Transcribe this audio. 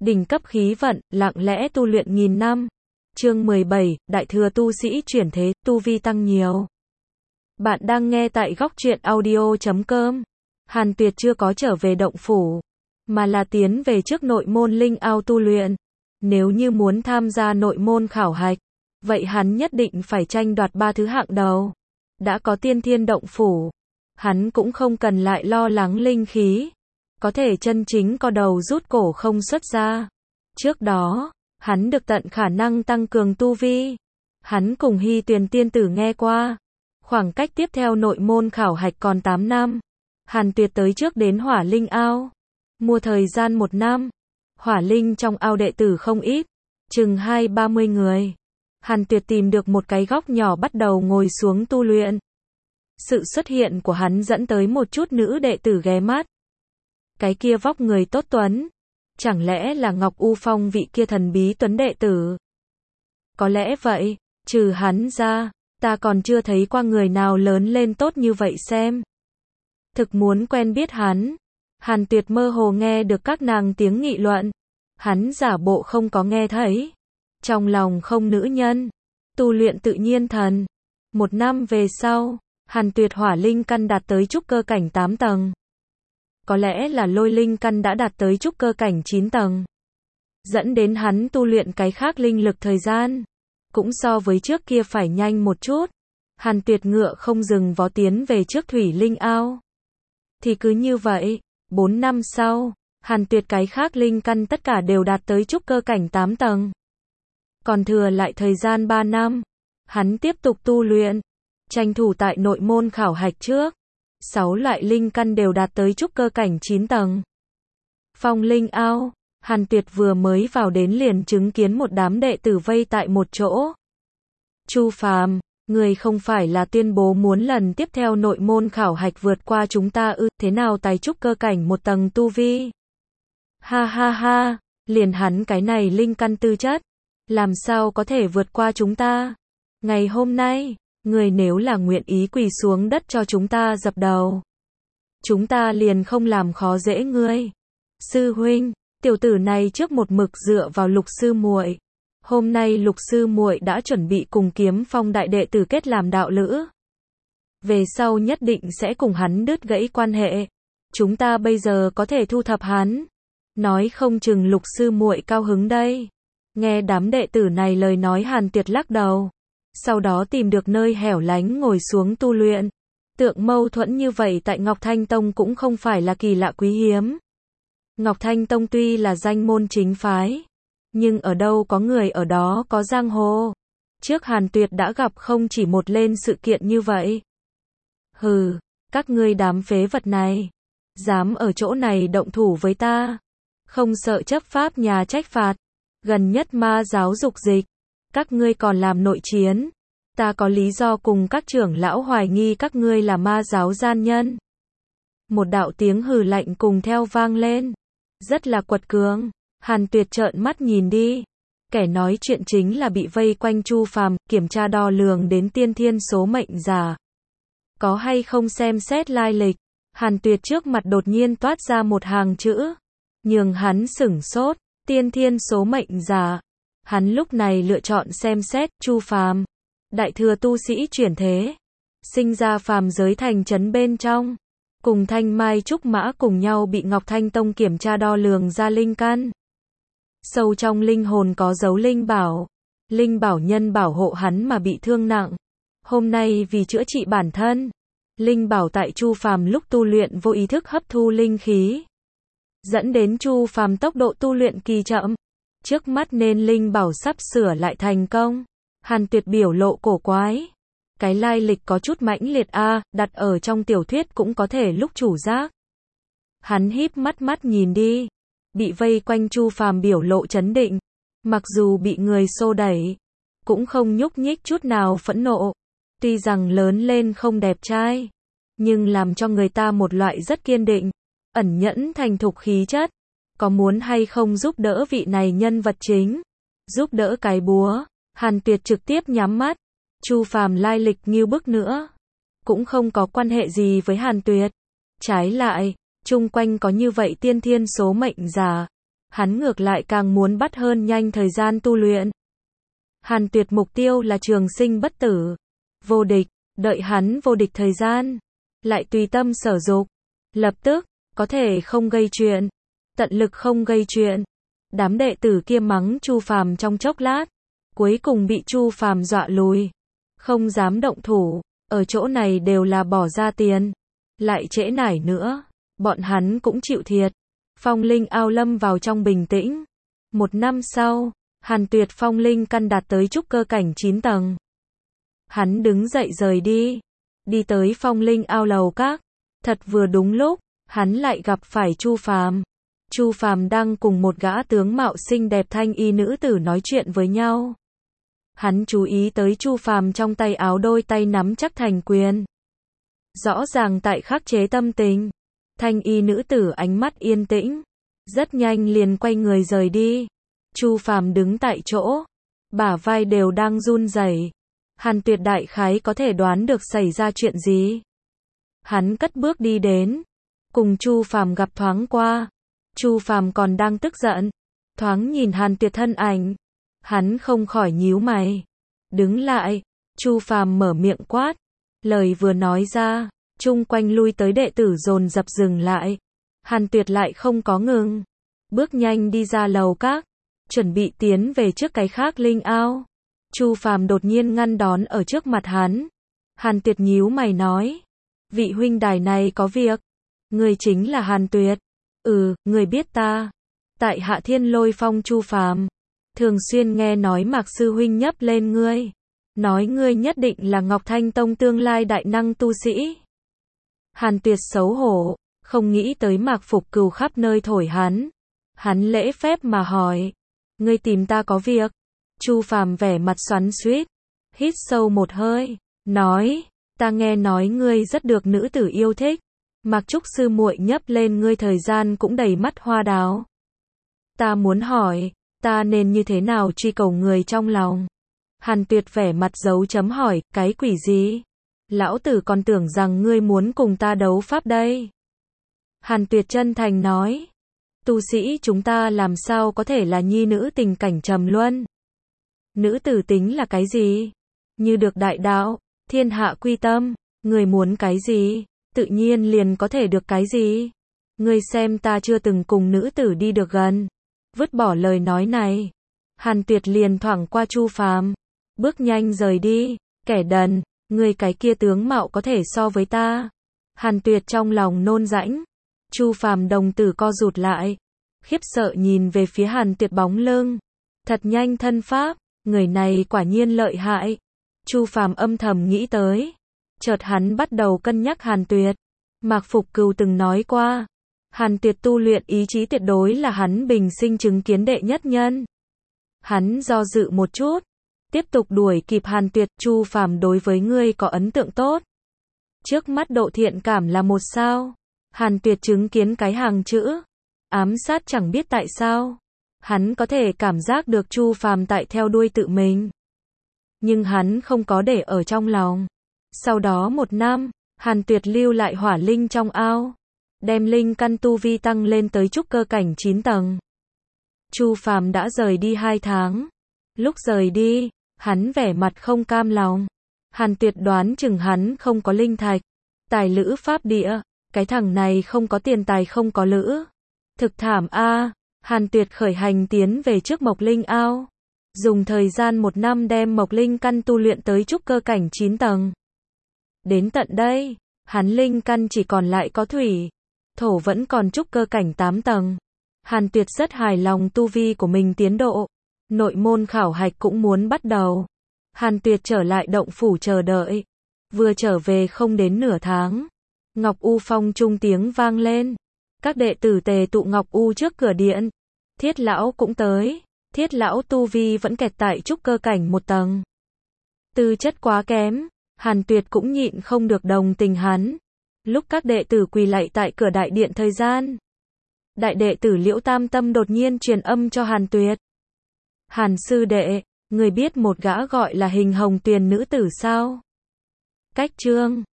đỉnh cấp khí vận, lặng lẽ tu luyện nghìn năm. Chương 17, Đại thừa tu sĩ chuyển thế, tu vi tăng nhiều. Bạn đang nghe tại góc truyện audio.com. Hàn Tuyệt chưa có trở về động phủ, mà là tiến về trước nội môn linh ao tu luyện. Nếu như muốn tham gia nội môn khảo hạch, vậy hắn nhất định phải tranh đoạt 3 thứ hạng đầu. Đã có tiên thiên động phủ, hắn cũng không cần lại lo lắng linh khí, có thể chân chính co đầu rút cổ không xuất ra. Trước đó, hắn được tận khả năng tăng cường tu vi. Hắn cùng Hy Tuyền tiên tử nghe qua, khoảng cách tiếp theo nội môn khảo hạch còn 8 năm. Hàn Tuyệt tới trước đến Hỏa Linh ao, mua thời gian 1 năm. Hỏa Linh trong ao đệ tử không ít, chừng 20-30 người. Hàn Tuyệt tìm được một cái góc nhỏ bắt đầu ngồi xuống tu luyện. Sự xuất hiện của hắn dẫn tới một chút nữ đệ tử ghé mắt. Cái kia vóc người tốt tuấn, chẳng lẽ là Ngọc U Phong vị kia thần bí tuấn đệ tử? Có lẽ vậy, trừ hắn ra, ta còn chưa thấy qua người nào lớn lên tốt như vậy xem. Thực muốn quen biết hắn. Hàn Tuyệt mơ hồ nghe được các nàng tiếng nghị luận. Hắn giả bộ không có nghe thấy. Trong lòng không nữ nhân. Tu luyện tự nhiên thần. 1 năm về sau, Hàn Tuyệt hỏa linh căn đạt tới trúc cơ cảnh 8 tầng. Có lẽ là lôi linh căn đã đạt tới trúc cơ cảnh 9 tầng. Dẫn đến hắn tu luyện cái khác linh lực thời gian cũng so với trước kia phải nhanh một chút. Hàn Tuyệt ngựa không dừng vó tiến về trước thủy linh ao. Thì cứ như vậy, 4 năm sau, Hàn Tuyệt cái khác linh căn tất cả đều đạt tới trúc cơ cảnh 8 tầng. Còn thừa lại thời gian 3 năm, hắn tiếp tục tu luyện, tranh thủ tại nội môn khảo hạch trước. 6 loại linh căn đều đạt tới trúc cơ cảnh 9 tầng. Phong linh ao, Hàn Tuyệt vừa mới vào đến liền chứng kiến một đám đệ tử vây tại một chỗ. Chu Phàm, người không phải là tuyên bố muốn lần tiếp theo nội môn khảo hạch vượt qua chúng ta ư? Thế nào tài trúc cơ cảnh 1 tầng tu vi? Ha ha ha, liền hắn cái này linh căn tư chất, làm sao có thể vượt qua chúng ta? Ngày hôm nay, người nếu là nguyện ý quỳ xuống đất cho chúng ta dập đầu, chúng ta liền không làm khó dễ ngươi. Sư huynh, tiểu tử này trước một mực dựa vào Lục sư muội. Hôm nay Lục sư muội đã chuẩn bị cùng Kiếm Phong đại đệ tử kết làm đạo lữ. Về sau nhất định sẽ cùng hắn đứt gãy quan hệ. Chúng ta bây giờ có thể thu thập hắn. Nói không chừng Lục sư muội cao hứng đây. Nghe đám đệ tử này lời nói, Hàn Tuyệt lắc đầu. Sau đó tìm được nơi hẻo lánh ngồi xuống tu luyện. Tượng mâu thuẫn như vậy tại Ngọc Thanh Tông cũng không phải là kỳ lạ quý hiếm. Ngọc Thanh Tông tuy là danh môn chính phái, nhưng ở đâu có người ở đó có giang hồ. Trước Hàn Tuyệt đã gặp không chỉ một lên sự kiện như vậy. Hừ, các ngươi đám phế vật này, dám ở chỗ này động thủ với ta, không sợ chấp pháp nhà trách phạt. Gần nhất ma giáo dục dịch, các ngươi còn làm nội chiến. Ta có lý do cùng các trưởng lão hoài nghi các ngươi là ma giáo gian nhân. Một đạo tiếng hừ lạnh cùng theo vang lên. Rất là quật cường. Hàn Tuyệt trợn mắt nhìn đi. Kẻ nói chuyện chính là bị vây quanh Chu Phàm, kiểm tra đo lường đến tiên thiên số mệnh giả. Có hay không xem xét lai lịch. Hàn Tuyệt trước mặt đột nhiên toát ra một hàng chữ, nhường hắn sửng sốt. Tiên thiên số mệnh giả. Hắn lúc này lựa chọn xem xét. Chu Phàm, đại thừa tu sĩ chuyển thế, sinh ra phàm giới thành trấn bên trong, cùng Thanh Mai Trúc Mã cùng nhau bị Ngọc Thanh Tông kiểm tra đo lường ra linh căn. Sâu trong linh hồn có dấu linh bảo. Linh bảo nhân bảo hộ hắn mà bị thương nặng. Hôm nay vì chữa trị bản thân, linh bảo tại Chu Phàm lúc tu luyện vô ý thức hấp thu linh khí, dẫn đến Chu Phàm tốc độ tu luyện kỳ chậm. Trước mắt nên linh bảo sắp sửa lại thành công. Hàn Tuyệt biểu lộ cổ quái. Cái lai lịch có chút mãnh liệt a, đặt ở trong tiểu thuyết cũng có thể lúc chủ giác. Hắn híp mắt nhìn đi. Bị vây quanh Chu Phàm biểu lộ trấn định. Mặc dù bị người xô đẩy, cũng không nhúc nhích chút nào phẫn nộ. Tuy rằng lớn lên không đẹp trai, nhưng làm cho người ta một loại rất kiên định, ẩn nhẫn thành thục khí chất. Có muốn hay không giúp đỡ vị này nhân vật chính? Giúp đỡ cái búa. Hàn Tuyệt trực tiếp nhắm mắt. Chu Phàm lai lịch như bức nữa, cũng không có quan hệ gì với Hàn Tuyệt. Trái lại, chung quanh có như vậy tiên thiên số mệnh giả. hắn ngược lại càng muốn bắt hơn nhanh thời gian tu luyện. Hàn Tuyệt mục tiêu là trường sinh bất tử, vô địch, đợi hắn vô địch thời gian, lại tùy tâm sở dục, lập tức, có thể không gây chuyện, tận lực không gây chuyện. Đám đệ tử kia mắng Chu Phàm trong chốc lát, cuối cùng bị Chu Phàm dọa lùi, không dám động thủ, ở chỗ này đều là bỏ ra tiền, lại trễ nải nữa, bọn hắn cũng chịu thiệt. Phong linh ao lâm vào trong bình tĩnh. 1 năm sau, Hàn Tuyệt phong linh căn đạt tới trúc cơ cảnh 9 tầng. Hắn đứng dậy rời đi, đi tới phong linh ao lầu các, thật vừa đúng lúc, hắn lại gặp phải Chu Phàm. Chu Phàm đang cùng một gã tướng mạo xinh đẹp thanh y nữ tử nói chuyện với nhau. Hắn chú ý tới Chu Phàm trong tay áo đôi tay nắm chắc thành quyền. Rõ ràng tại khắc chế tâm tình. Thanh y nữ tử ánh mắt yên tĩnh, rất nhanh liền quay người rời đi. Chu Phàm đứng tại chỗ, bả vai đều đang run rẩy. Hàn Tuyệt đại khái có thể đoán được xảy ra chuyện gì. Hắn cất bước đi đến, cùng Chu Phàm gặp thoáng qua. Chu Phàm còn đang tức giận, thoáng nhìn Hàn Tuyệt thân ảnh, hắn không khỏi nhíu mày. Đứng lại, Chu Phàm mở miệng quát, lời vừa nói ra, chung quanh lui tới đệ tử dồn dập dừng lại. Hàn Tuyệt lại không có ngừng, bước nhanh đi ra lầu các, chuẩn bị tiến về trước cái khác linh ao. Chu Phàm đột nhiên ngăn đón ở trước mặt hắn. Hàn Tuyệt nhíu mày nói, vị huynh đài này có việc. Người chính là Hàn Tuyệt. Người biết ta. Tại Hạ Thiên Lôi Phong Chu Phàm, thường xuyên nghe nói Mạc sư huynh nhấp lên ngươi, nói ngươi nhất định là Ngọc Thanh Tông tương lai đại năng tu sĩ. Hàn Tuyệt xấu hổ, không nghĩ tới Mạc Phục Cừu khắp nơi thổi hắn. Hắn lễ phép mà hỏi, ngươi tìm ta có việc? Chu Phàm vẻ mặt xoắn xuýt, hít sâu một hơi, nói, ta nghe nói ngươi rất được nữ tử yêu thích. Mạc Trúc sư muội nhấp lên ngươi thời gian cũng đầy mắt hoa đào. Ta muốn hỏi, ta nên như thế nào truy cầu người trong lòng? Hàn Tuyệt vẻ mặt dấu chấm hỏi, cái quỷ gì? Lão tử còn tưởng rằng ngươi muốn cùng ta đấu pháp đây. Hàn Tuyệt chân thành nói, tu sĩ chúng ta làm sao có thể là nhi nữ tình cảnh trầm luân? Nữ tử tính là cái gì? Như được đại đạo, thiên hạ quy tâm, người muốn cái gì, tự nhiên liền có thể được cái gì. Ngươi xem ta chưa từng cùng nữ tử đi được gần. Vứt bỏ lời nói này, Hàn Tuyệt liền thoảng qua Chu Phàm, bước nhanh rời đi. Kẻ đần, ngươi cái kia tướng mạo có thể so với ta. Hàn Tuyệt trong lòng nôn rãnh. Chu Phàm đồng tử co rụt lại, khiếp sợ nhìn về phía Hàn Tuyệt bóng lưng. Thật nhanh thân pháp, người này quả nhiên lợi hại. Chu Phàm âm thầm nghĩ tới. Chợt hắn bắt đầu cân nhắc Hàn Tuyệt. Mạc Phục Cừu từng nói qua, Hàn Tuyệt tu luyện ý chí tuyệt đối là hắn bình sinh chứng kiến đệ nhất nhân. Hắn do dự một chút, tiếp tục đuổi kịp Hàn Tuyệt. Chu Phàm đối với ngươi có ấn tượng tốt. Trước mắt độ thiện cảm là 1 sao. Hàn Tuyệt chứng kiến cái hàng chữ ám sát chẳng biết tại sao. Hắn có thể cảm giác được Chu Phàm tại theo đuôi tự mình. Nhưng hắn không có để ở trong lòng. Sau đó 1 năm, Hàn Tuyệt lưu lại hỏa linh trong ao, đem linh căn tu vi tăng lên tới trúc cơ cảnh 9 tầng. Chu Phàm đã rời đi 2 tháng. Lúc rời đi, hắn vẻ mặt không cam lòng. Hàn Tuyệt đoán chừng hắn không có linh thạch, tài lữ pháp địa, cái thằng này không có tiền tài không có lữ. Thực thảm a. Hàn Tuyệt khởi hành tiến về trước Mộc Linh ao, dùng thời gian 1 năm đem Mộc Linh căn tu luyện tới trúc cơ cảnh 9 tầng. Đến tận đây, hắn linh căn chỉ còn lại có thủy, thổ vẫn còn trúc cơ cảnh 8 tầng. Hàn Tuyệt rất hài lòng tu vi của mình tiến độ. Nội môn khảo hạch cũng muốn bắt đầu. Hàn Tuyệt trở lại động phủ chờ đợi. Vừa trở về không đến nửa tháng, Ngọc U Phong trung tiếng vang lên. Các đệ tử tề tụ Ngọc U trước cửa điện. Thiết lão cũng tới. Thiết lão tu vi vẫn kẹt tại trúc cơ cảnh 1 tầng. Tư chất quá kém. Hàn Tuyệt cũng nhịn không được đồng tình hắn. Lúc các đệ tử quỳ lạy tại cửa đại điện thời gian, đại đệ tử Liễu Tam Tâm đột nhiên truyền âm cho Hàn Tuyệt. Hàn sư đệ, người biết một gã gọi là Hình Hồng Tuyền nữ tử sao? Cách chương